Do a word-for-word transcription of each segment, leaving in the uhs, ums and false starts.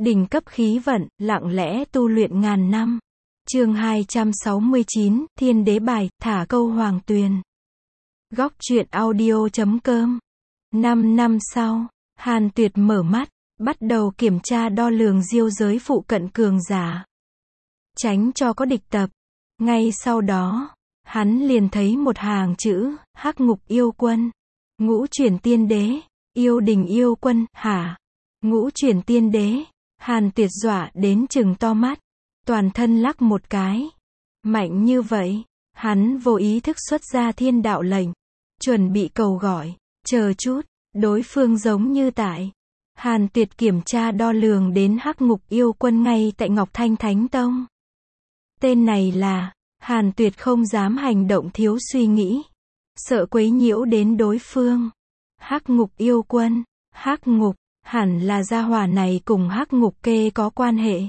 Đỉnh cấp khí vận, lặng lẽ tu luyện ngàn năm. Chương hai trăm sáu mươi chín, Thiên Đế Bài, thả câu Hoàng Tuyền. Góc truyện audio chấm com. Năm năm sau, Hàn Tuyệt mở mắt, bắt đầu kiểm tra đo lường diêu giới phụ cận cường giả. Tránh cho có địch tập. Ngay sau đó, hắn liền thấy một hàng chữ, Hắc Ngục Yêu Quân. Ngũ chuyển tiên đế, yêu đình yêu quân, hả? Ngũ chuyển tiên đế, Hàn Tuyệt dọa đến trừng to mắt, toàn thân lắc một cái. Mạnh như vậy, hắn vô ý thức xuất ra thiên đạo lệnh, chuẩn bị cầu gọi, chờ chút, đối phương giống như tại. Hàn Tuyệt kiểm tra đo lường đến Hắc Ngục Yêu Quân ngay tại Ngọc Thanh Thánh Tông. Tên này là, Hàn Tuyệt không dám hành động thiếu suy nghĩ, sợ quấy nhiễu đến đối phương. Hắc Ngục Yêu Quân, Hắc Ngục, hẳn là gia hỏa này cùng Hắc Ngục Kê có quan hệ.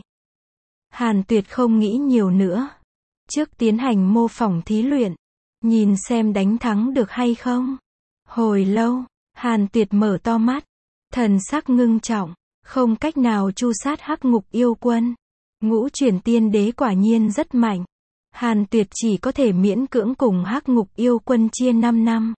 Hàn Tuyệt không nghĩ nhiều nữa, trước tiến hành mô phỏng thí luyện, nhìn xem đánh thắng được hay không. Hồi lâu, Hàn Tuyệt mở to mắt, thần sắc ngưng trọng, không cách nào tru sát Hắc Ngục Yêu Quân. Ngũ chuyển tiên đế quả nhiên rất mạnh. Hàn Tuyệt chỉ có thể miễn cưỡng cùng Hắc Ngục Yêu Quân chia năm năm.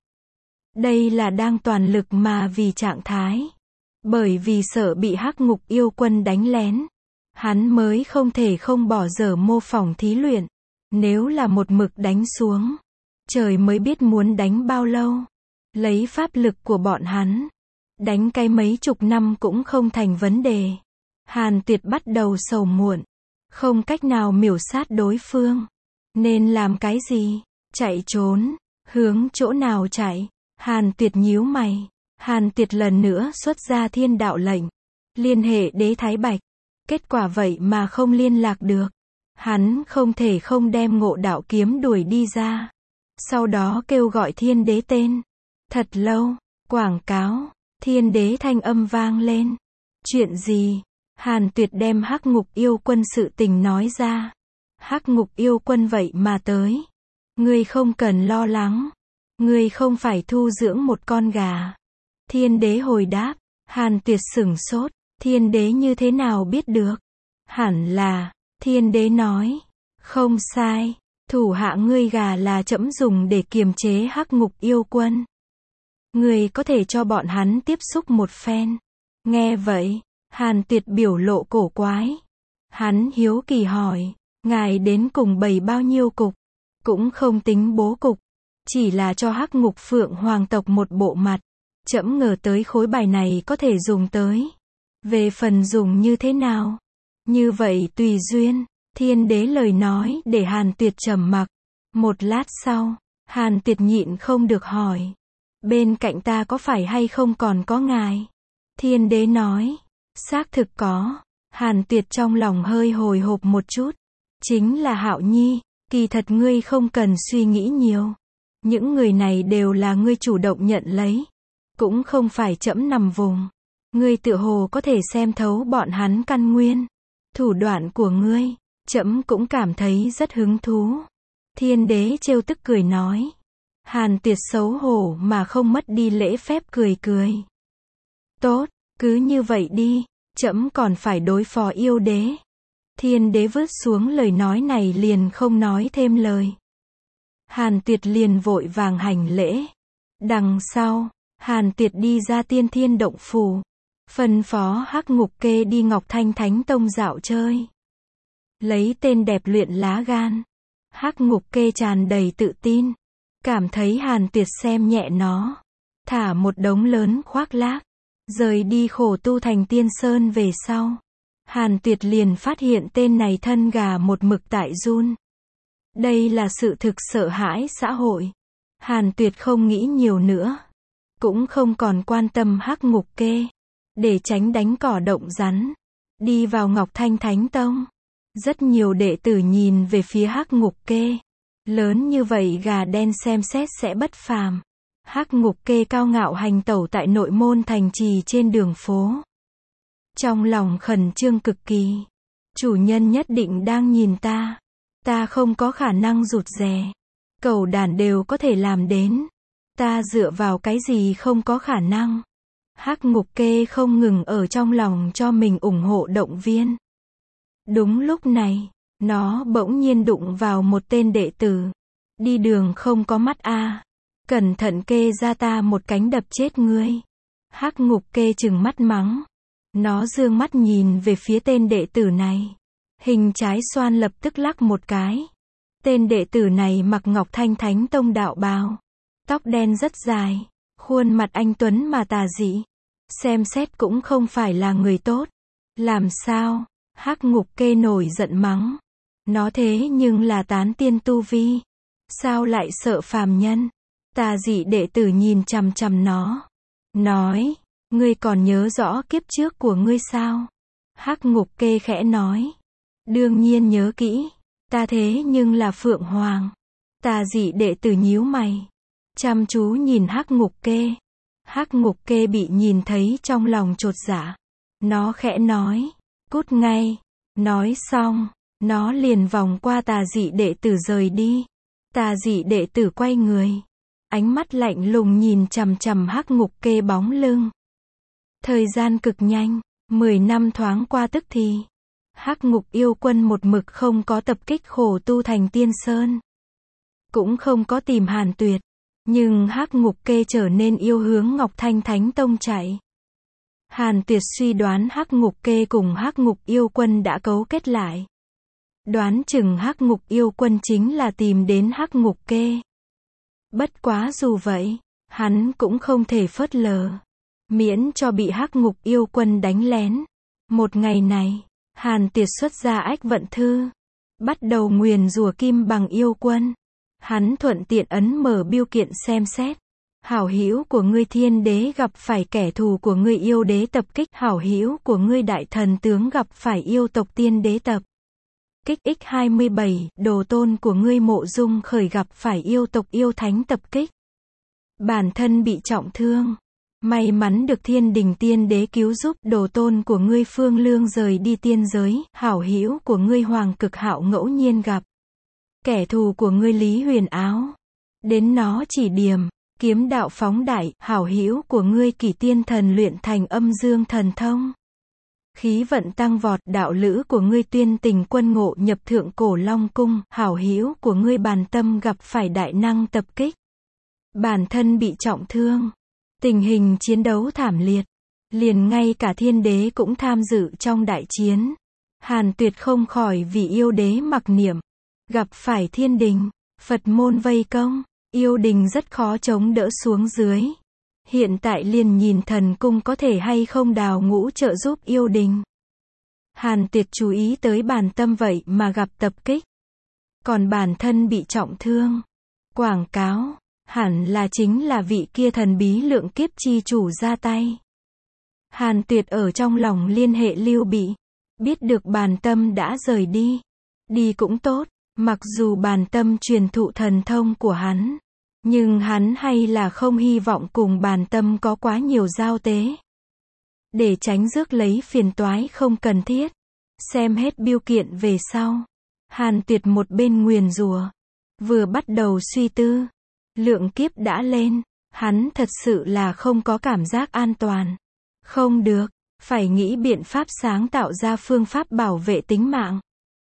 Đây là đang toàn lực mà vì trạng thái. Bởi vì sợ bị Hắc Ngục Yêu Quân đánh lén, hắn mới không thể không bỏ dở mô phỏng thí luyện. Nếu là một mực đánh xuống, trời mới biết muốn đánh bao lâu. Lấy pháp lực của bọn hắn, đánh cái mấy chục năm cũng không thành vấn đề. Hàn Tuyệt bắt đầu sầu muộn, không cách nào miểu sát đối phương. Nên làm cái gì? Chạy trốn? Hướng chỗ nào chạy? Hàn Tuyệt nhíu mày. Hàn Tuyệt lần nữa xuất ra thiên đạo lệnh, liên hệ đế Thái Bạch. Kết quả vậy mà không liên lạc được. Hắn không thể không đem Ngộ Đạo Kiếm đuổi đi ra. Sau đó kêu gọi thiên đế tên. Thật lâu, quảng cáo, thiên đế thanh âm vang lên. Chuyện gì? Hàn Tuyệt đem Hắc Ngục Yêu Quân sự tình nói ra. Hắc Ngục Yêu Quân vậy mà tới. Ngươi không cần lo lắng. Ngươi không phải thu dưỡng một con gà. Thiên đế hồi đáp. Hàn Tuyệt sửng sốt. Thiên đế như thế nào biết được? Hẳn là, thiên đế nói. Không sai, thủ hạ ngươi gà là trẫm dùng để kiềm chế Hắc Ngục Yêu Quân. Ngươi có thể cho bọn hắn tiếp xúc một phen. Nghe vậy, Hàn Tuyệt biểu lộ cổ quái. Hắn hiếu kỳ hỏi, ngài đến cùng bày bao nhiêu cục? Cũng không tính bố cục, chỉ là cho Hắc Ngục Phượng Hoàng tộc một bộ mặt. Trẫm ngờ tới khối bài này có thể dùng tới. Về phần dùng như thế nào? Như vậy tùy duyên. Thiên đế lời nói để Hàn Tuyệt trầm mặc. Một lát sau, Hàn Tuyệt nhịn không được hỏi. Bên cạnh ta có phải hay không còn có ngài? Thiên đế nói. Xác thực có. Hàn Tuyệt trong lòng hơi hồi hộp một chút. Chính là Hạo Nhi. Kỳ thật ngươi không cần suy nghĩ nhiều. Những người này đều là ngươi chủ động nhận lấy. Cũng không phải trẫm nằm vùng. Ngươi tựa hồ có thể xem thấu bọn hắn căn nguyên. Thủ đoạn của ngươi, trẫm cũng cảm thấy rất hứng thú. Thiên đế trêu tức cười nói. Hàn Tuyệt xấu hổ mà không mất đi lễ phép cười cười. Tốt, cứ như vậy đi, trẫm còn phải đối phó yêu đế. Thiên đế vứt xuống lời nói này liền không nói thêm lời. Hàn Tuyệt liền vội vàng hành lễ. Đằng sau, Hàn Tuyệt đi ra Tiên Thiên Động Phủ, phân phó Hắc Ngục Kê đi Ngọc Thanh Thánh Tông dạo chơi. Lấy tên đẹp luyện lá gan. Hắc Ngục Kê tràn đầy tự tin, cảm thấy Hàn Tuyệt xem nhẹ nó, thả một đống lớn khoác lác, rời đi khổ tu thành Tiên Sơn về sau. Hàn Tuyệt liền phát hiện tên này thân gà một mực tại run. Đây là sự thực sợ hãi xã hội. Hàn Tuyệt không nghĩ nhiều nữa, cũng không còn quan tâm Hắc Ngục Kê, để tránh đánh cỏ động rắn, đi vào Ngọc Thanh Thánh Tông. Rất nhiều đệ tử nhìn về phía Hắc Ngục Kê. Lớn như vậy gà đen xem xét sẽ bất phàm. Hắc Ngục Kê cao ngạo hành tẩu tại nội môn thành trì trên đường phố. Trong lòng khẩn trương cực kỳ. Chủ nhân nhất định đang nhìn ta. Ta không có khả năng rụt rè. Cẩu đản đều có thể làm đến. Ta dựa vào cái gì không có khả năng? Hắc Ngục Kê không ngừng ở trong lòng cho mình ủng hộ động viên. Đúng lúc này, nó bỗng nhiên đụng vào một tên đệ tử. Đi đường không có mắt a, cẩn thận Kê ra ta một cánh đập chết ngươi. Hắc Ngục Kê trừng mắt mắng. Nó giương mắt nhìn về phía tên đệ tử này. Hình trái xoan lập tức lắc một cái. Tên đệ tử này mặc Ngọc Thanh Thánh Tông đạo bào. Tóc đen rất dài. Khuôn mặt anh tuấn mà tà dị. Xem xét cũng không phải là người tốt. Làm sao? Hắc Ngục Kê nổi giận mắng. Nó thế nhưng là tán tiên tu vi. Sao lại sợ phàm nhân? Tà dị đệ tử nhìn chằm chằm nó. Nói, ngươi còn nhớ rõ kiếp trước của ngươi sao? Hắc Ngục Kê khẽ nói. Đương nhiên nhớ kỹ. Ta thế nhưng là Phượng Hoàng. Tà dị đệ tử nhíu mày. Chăm chú nhìn Hắc Ngục Kê. Hắc Ngục Kê bị nhìn thấy trong lòng chột dạ. Nó khẽ nói. Cút ngay. Nói xong, nó liền vòng qua tà dị đệ tử rời đi. Tà dị đệ tử quay người. Ánh mắt lạnh lùng nhìn chằm chằm Hắc Ngục Kê bóng lưng. Thời gian cực nhanh. Mười năm thoáng qua tức thì. Hắc Ngục yêu quân một mực không có tập kích khổ tu thành Tiên Sơn. Cũng không có tìm Hàn Tuyệt. Nhưng Hắc Ngục Kê trở nên yêu hướng Ngọc Thanh Thánh Tông chạy. Hàn Tuyệt suy đoán Hắc Ngục Kê cùng Hắc Ngục yêu quân đã cấu kết lại. Đoán chừng Hắc Ngục yêu quân chính là tìm đến Hắc Ngục Kê. Bất quá dù vậy, hắn cũng không thể phớt lờ. Miễn cho bị Hắc Ngục yêu quân đánh lén. Một ngày này, Hàn Tuyệt xuất ra ách vận thư. Bắt đầu nguyền rủa Kim Bằng yêu quân. Hắn thuận tiện ấn mở biêu kiện xem xét. Hảo hữu của ngươi thiên đế gặp phải kẻ thù của ngươi yêu đế tập kích. Hảo hữu của ngươi đại thần tướng gặp phải yêu tộc tiên đế tập kích. X hai mươi bảy, đồ tôn của ngươi Mộ Dung Khởi gặp phải yêu tộc yêu thánh tập kích. Bản thân bị trọng thương. May mắn được thiên đình tiên đế cứu giúp. Đồ tôn của ngươi Phương Lương rời đi tiên giới. Hảo hữu của ngươi Hoàng Cực Hạo ngẫu nhiên gặp kẻ thù của ngươi Lý Huyền Áo. Đến nó chỉ điểm. Kiếm đạo phóng đại. Hảo hữu của ngươi Kỷ Tiên Thần luyện thành âm dương thần thông. Khí vận tăng vọt. Đạo lữ của ngươi Tuyên Tình Quân ngộ nhập Thượng Cổ Long Cung. Hảo hữu của ngươi Bàn Tâm gặp phải đại năng tập kích. Bản thân bị trọng thương. Tình hình chiến đấu thảm liệt. Liền ngay cả thiên đế cũng tham dự trong đại chiến. Hàn Tuyệt không khỏi vì yêu đế mặc niệm. Gặp phải thiên đình, Phật môn vây công. Yêu đình rất khó chống đỡ xuống dưới. Hiện tại liền nhìn thần cung có thể hay không đào ngũ trợ giúp yêu đình. Hàn Tuyệt chú ý tới Bàn Tâm vậy mà gặp tập kích. Còn bản thân bị trọng thương. Quảng cáo. Hẳn là chính là vị kia thần bí lượng kiếp chi chủ ra tay. Hàn Tuyệt ở trong lòng liên hệ Lưu Bị. Biết được Bàn Tâm đã rời đi. Đi cũng tốt. Mặc dù Bàn Tâm truyền thụ thần thông của hắn. Nhưng hắn hay là không hy vọng cùng Bàn Tâm có quá nhiều giao tế. Để tránh rước lấy phiền toái không cần thiết. Xem hết biêu kiện về sau. Hàn Tuyệt một bên nguyền rủa. Vừa bắt đầu suy tư. Lượng kiếp đã lên. Hắn thật sự là không có cảm giác an toàn. Không được. Phải nghĩ biện pháp sáng tạo ra phương pháp bảo vệ tính mạng.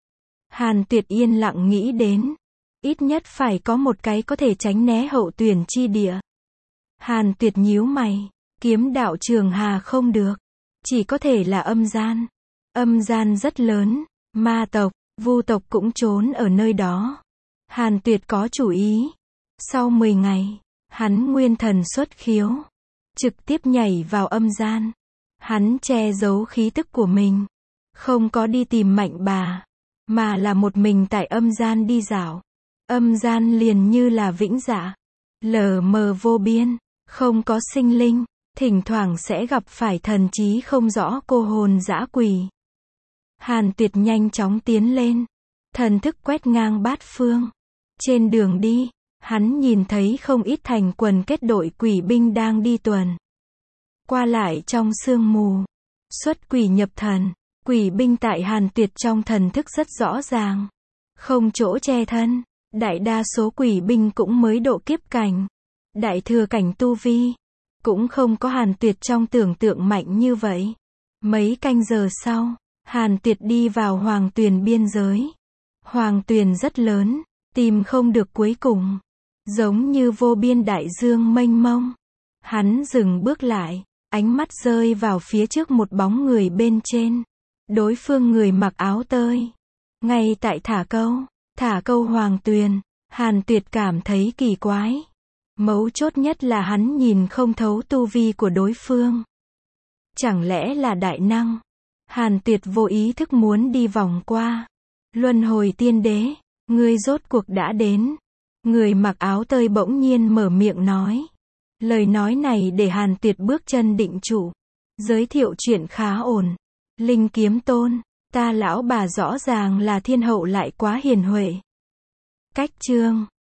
Hàn Tuyệt yên lặng nghĩ đến. Ít nhất phải có một cái có thể tránh né hậu tuyển chi địa. Hàn Tuyệt nhíu mày. Kiếm đạo Trường Hà không được. Chỉ có thể là âm gian. Âm gian rất lớn. Ma tộc, Vu tộc cũng trốn ở nơi đó. Hàn Tuyệt có chủ ý. Sau mười ngày, hắn nguyên thần xuất khiếu. Trực tiếp nhảy vào âm gian. Hắn che giấu khí tức của mình. Không có đi tìm Mạnh Bà. Mà là một mình tại âm gian đi dạo. Âm gian liền như là vĩnh dạ. Lờ mờ vô biên. Không có sinh linh. Thỉnh thoảng sẽ gặp phải thần trí không rõ cô hồn dã quỷ. Hàn Tuyệt nhanh chóng tiến lên. Thần thức quét ngang bát phương. Trên đường đi, hắn nhìn thấy không ít thành quần kết đội quỷ binh đang đi tuần. Qua lại trong sương mù. Xuất quỷ nhập thần. Quỷ binh tại Hàn Tuyệt trong thần thức rất rõ ràng. Không chỗ che thân. Đại đa số quỷ binh cũng mới độ kiếp cảnh. Đại thừa cảnh tu vi. Cũng không có Hàn Tuyệt trong tưởng tượng mạnh như vậy. Mấy canh giờ sau, Hàn Tuyệt đi vào Hoàng Tuyền biên giới. Hoàng Tuyền rất lớn, tìm không được cuối cùng. Giống như vô biên đại dương mênh mông. Hắn dừng bước lại, ánh mắt rơi vào phía trước một bóng người bên trên. Đối phương người mặc áo tơi. Ngay tại thả câu, thả câu Hoàng Tuyền, Hàn Tuyệt cảm thấy kỳ quái. Mấu chốt nhất là hắn nhìn không thấu tu vi của đối phương. Chẳng lẽ là đại năng? Hàn Tuyệt vô ý thức muốn đi vòng qua. Luân hồi tiên đế, ngươi rốt cuộc đã đến. Người mặc áo tơi bỗng nhiên mở miệng nói. Lời nói này để Hàn Tuyệt bước chân định trụ. Giới thiệu chuyện khá ổn. Linh Kiếm Tôn, ta lão bà rõ ràng là thiên hậu lại quá hiền huệ. Cách chương